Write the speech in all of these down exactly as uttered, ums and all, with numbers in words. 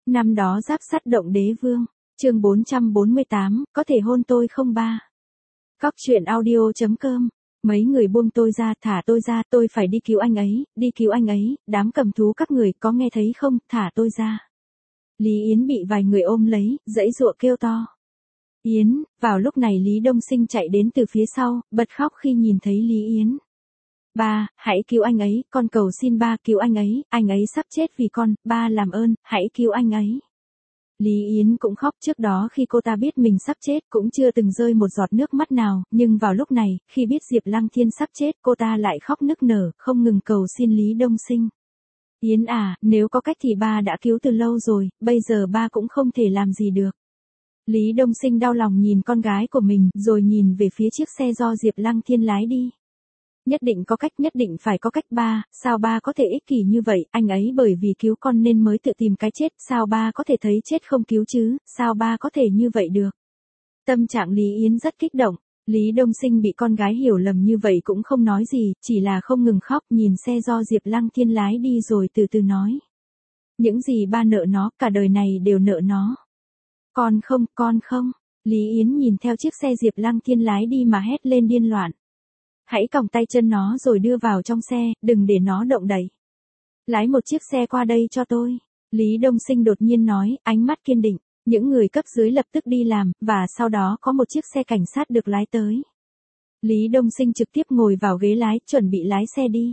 Năm đó giáp sắt động đế vương, chương bốn trăm bốn mươi tám, có thể hôn tôi không ba. Cóc truyện audio chấm com. Mấy người buông tôi ra, thả tôi ra, tôi phải đi cứu anh ấy, đi cứu anh ấy, đám cầm thú các người có nghe thấy không, thả tôi ra. Lý Yến bị vài người ôm lấy, giãy giụa kêu to. Yến, vào lúc này Lý Đông Sinh chạy đến từ phía sau, bật khóc khi nhìn thấy Lý Yến. Ba, hãy cứu anh ấy, con cầu xin ba cứu anh ấy, anh ấy sắp chết vì con, ba làm ơn, hãy cứu anh ấy. Lý Yến cũng khóc, trước đó khi cô ta biết mình sắp chết cũng chưa từng rơi một giọt nước mắt nào, nhưng vào lúc này, khi biết Diệp Lăng Thiên sắp chết cô ta lại khóc nức nở, không ngừng cầu xin Lý Đông Sinh. Yến à, nếu có cách thì ba đã cứu từ lâu rồi, bây giờ ba cũng không thể làm gì được. Lý Đông Sinh đau lòng nhìn con gái của mình, rồi nhìn về phía chiếc xe do Diệp Lăng Thiên lái đi. Nhất định có cách, nhất định phải có cách ba, sao ba có thể ích kỷ như vậy, anh ấy bởi vì cứu con nên mới tự tìm cái chết, sao ba có thể thấy chết không cứu chứ, sao ba có thể như vậy được. Tâm trạng Lý Yến rất kích động, Lý Đông Sinh bị con gái hiểu lầm như vậy cũng không nói gì, chỉ là không ngừng khóc nhìn xe do Diệp Lăng Thiên lái đi rồi từ từ nói. Những gì ba nợ nó, cả đời này đều nợ nó. Con không, con không, Lý Yến nhìn theo chiếc xe Diệp Lăng Thiên lái đi mà hét lên điên loạn. Hãy còng tay chân nó rồi đưa vào trong xe, đừng để nó động đậy. Lái một chiếc xe qua đây cho tôi. Lý Đông Sinh đột nhiên nói, ánh mắt kiên định. Những người cấp dưới lập tức đi làm, và sau đó có một chiếc xe cảnh sát được lái tới. Lý Đông Sinh trực tiếp ngồi vào ghế lái, chuẩn bị lái xe đi.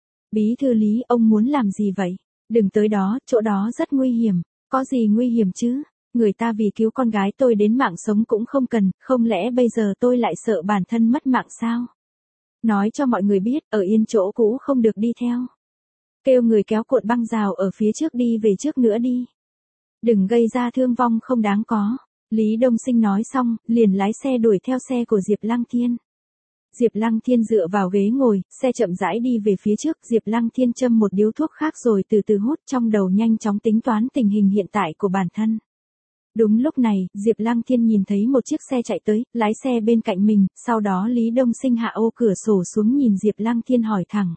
Bí thư Lý, ông muốn làm gì vậy? Đừng tới đó, chỗ đó rất nguy hiểm. Có gì nguy hiểm chứ? Người ta vì cứu con gái tôi đến mạng sống cũng không cần, không lẽ bây giờ tôi lại sợ bản thân mất mạng sao? Nói cho mọi người biết, ở yên chỗ cũ không được đi theo. Kêu người kéo cuộn băng rào ở phía trước đi về trước nữa đi. Đừng gây ra thương vong không đáng có. Lý Đông Sinh nói xong, liền lái xe đuổi theo xe của Diệp Lăng Thiên. Diệp Lăng Thiên dựa vào ghế ngồi, xe chậm rãi đi về phía trước, Diệp Lăng Thiên châm một điếu thuốc khác rồi từ từ hút, trong đầu nhanh chóng tính toán tình hình hiện tại của bản thân. Đúng lúc này, Diệp Lăng Thiên nhìn thấy một chiếc xe chạy tới, lái xe bên cạnh mình, sau đó Lý Đông Sinh hạ ô cửa sổ xuống nhìn Diệp Lăng Thiên hỏi thẳng.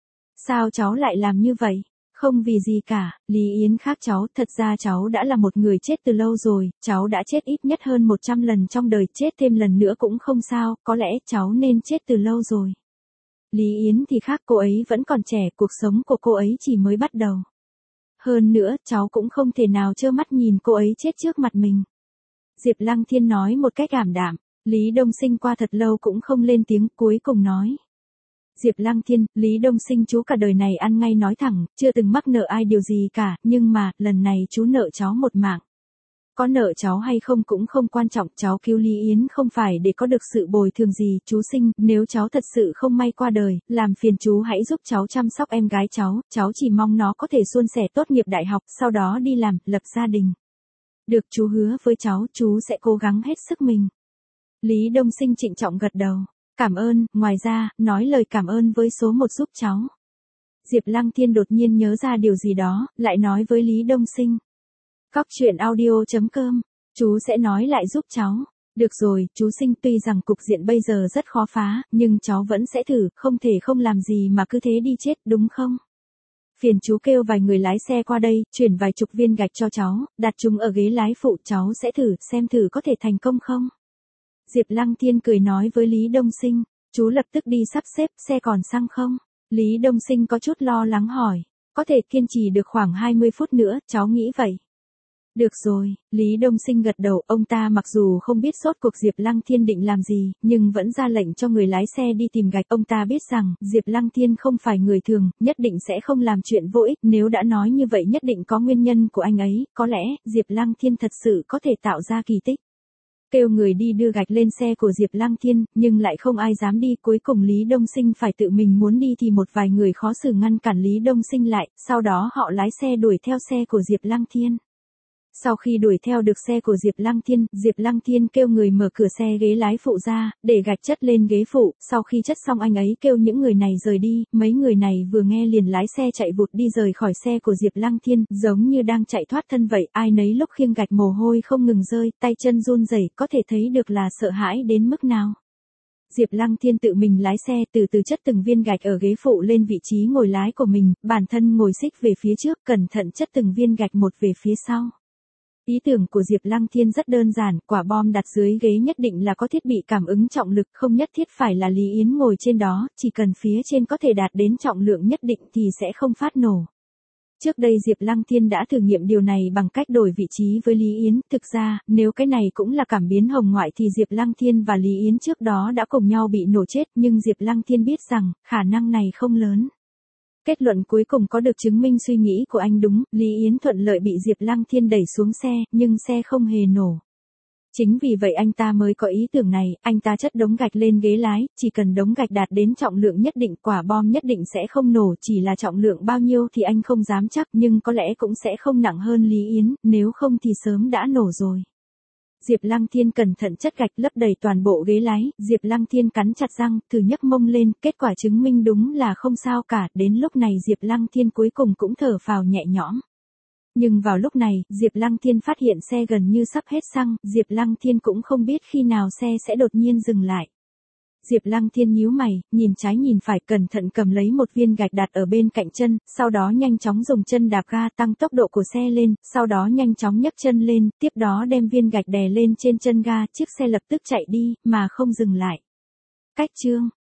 Sao cháu lại làm như vậy? Không vì gì cả, Lý Yến khác cháu, thật ra cháu đã là một người chết từ lâu rồi, cháu đã chết ít nhất hơn một trăm lần trong đời, chết thêm lần nữa cũng không sao, có lẽ cháu nên chết từ lâu rồi. Lý Yến thì khác, cô ấy vẫn còn trẻ, cuộc sống của cô ấy chỉ mới bắt đầu. Hơn nữa, cháu cũng không thể nào trơ mắt nhìn cô ấy chết trước mặt mình. Diệp Lăng Thiên nói một cách ảm đạm, Lý Đông Sinh qua thật lâu cũng không lên tiếng, cuối cùng nói. Diệp Lăng Thiên, Lý Đông Sinh chú cả đời này ăn ngay nói thẳng, chưa từng mắc nợ ai điều gì cả, nhưng mà, lần này chú nợ cháu một mạng. Có nợ cháu hay không cũng không quan trọng, cháu cứu Lý Yến không phải để có được sự bồi thường gì, chú Sinh, nếu cháu thật sự không may qua đời, làm phiền chú hãy giúp cháu chăm sóc em gái cháu, cháu chỉ mong nó có thể suôn sẻ tốt nghiệp đại học, sau đó đi làm, lập gia đình. Được, chú hứa với cháu, chú sẽ cố gắng hết sức mình. Lý Đông Sinh trịnh trọng gật đầu. Cảm ơn, ngoài ra, nói lời cảm ơn với số một giúp cháu. Diệp Lăng Thiên đột nhiên nhớ ra điều gì đó, lại nói với Lý Đông Sinh. Cóc truyện audio chấm com, chú sẽ nói lại giúp cháu. Được rồi, chú Sinh, tuy rằng cục diện bây giờ rất khó phá, nhưng cháu vẫn sẽ thử, không thể không làm gì mà cứ thế đi chết, đúng không? Phiền chú kêu vài người lái xe qua đây, chuyển vài chục viên gạch cho cháu, đặt chúng ở ghế lái phụ, cháu sẽ thử, xem thử có thể thành công không? Diệp Lăng Thiên cười nói với Lý Đông Sinh, chú lập tức đi sắp xếp, xe còn xăng không? Lý Đông Sinh có chút lo lắng hỏi, có thể kiên trì được khoảng hai mươi phút nữa, cháu nghĩ vậy. Được rồi, Lý Đông Sinh gật đầu, ông ta mặc dù không biết sốt cuộc Diệp Lăng Thiên định làm gì, nhưng vẫn ra lệnh cho người lái xe đi tìm gạch, ông ta biết rằng, Diệp Lăng Thiên không phải người thường, nhất định sẽ không làm chuyện vô ích, nếu đã nói như vậy nhất định có nguyên nhân của anh ấy, có lẽ, Diệp Lăng Thiên thật sự có thể tạo ra kỳ tích. Kêu người đi đưa gạch lên xe của Diệp Lăng Thiên, nhưng lại không ai dám đi, cuối cùng Lý Đông Sinh phải tự mình muốn đi thì một vài người khó xử ngăn cản Lý Đông Sinh lại, sau đó họ lái xe đuổi theo xe của Diệp Lăng Thiên. Sau khi đuổi theo được xe của Diệp Lăng Thiên, Diệp Lăng Thiên kêu người mở cửa xe ghế lái phụ ra, để gạch chất lên ghế phụ, sau khi chất xong anh ấy kêu những người này rời đi, mấy người này vừa nghe liền lái xe chạy vụt đi rời khỏi xe của Diệp Lăng Thiên, giống như đang chạy thoát thân vậy, ai nấy lúc khiêng gạch mồ hôi không ngừng rơi, tay chân run rẩy, có thể thấy được là sợ hãi đến mức nào. Diệp Lăng Thiên tự mình lái xe từ từ chất từng viên gạch ở ghế phụ lên vị trí ngồi lái của mình, bản thân ngồi xích về phía trước, cẩn thận chất từng viên gạch một về phía sau. Ý tưởng của Diệp Lăng Thiên rất đơn giản, quả bom đặt dưới ghế nhất định là có thiết bị cảm ứng trọng lực, không nhất thiết phải là Lý Yến ngồi trên đó, chỉ cần phía trên có thể đạt đến trọng lượng nhất định thì sẽ không phát nổ. Trước đây Diệp Lăng Thiên đã thử nghiệm điều này bằng cách đổi vị trí với Lý Yến, thực ra, nếu cái này cũng là cảm biến hồng ngoại thì Diệp Lăng Thiên và Lý Yến trước đó đã cùng nhau bị nổ chết, nhưng Diệp Lăng Thiên biết rằng, khả năng này không lớn. Kết luận cuối cùng có được chứng minh suy nghĩ của anh đúng, Lý Yến thuận lợi bị Diệp Lăng Thiên đẩy xuống xe, nhưng xe không hề nổ. Chính vì vậy anh ta mới có ý tưởng này, anh ta chất đống gạch lên ghế lái, chỉ cần đống gạch đạt đến trọng lượng nhất định quả bom nhất định sẽ không nổ, chỉ là trọng lượng bao nhiêu thì anh không dám chắc, nhưng có lẽ cũng sẽ không nặng hơn Lý Yến, nếu không thì sớm đã nổ rồi. Diệp Lăng Thiên cẩn thận chất gạch lấp đầy toàn bộ ghế lái, Diệp Lăng Thiên cắn chặt răng, thử nhấc mông lên, kết quả chứng minh đúng là không sao cả, đến lúc này Diệp Lăng Thiên cuối cùng cũng thở phào nhẹ nhõm. Nhưng vào lúc này, Diệp Lăng Thiên phát hiện xe gần như sắp hết xăng, Diệp Lăng Thiên cũng không biết khi nào xe sẽ đột nhiên dừng lại. Diệp Lăng Thiên nhíu mày, nhìn trái nhìn phải, cẩn thận cầm lấy một viên gạch đặt ở bên cạnh chân, sau đó nhanh chóng dùng chân đạp ga tăng tốc độ của xe lên, sau đó nhanh chóng nhấc chân lên, tiếp đó đem viên gạch đè lên trên chân ga, chiếc xe lập tức chạy đi, mà không dừng lại. Cách chương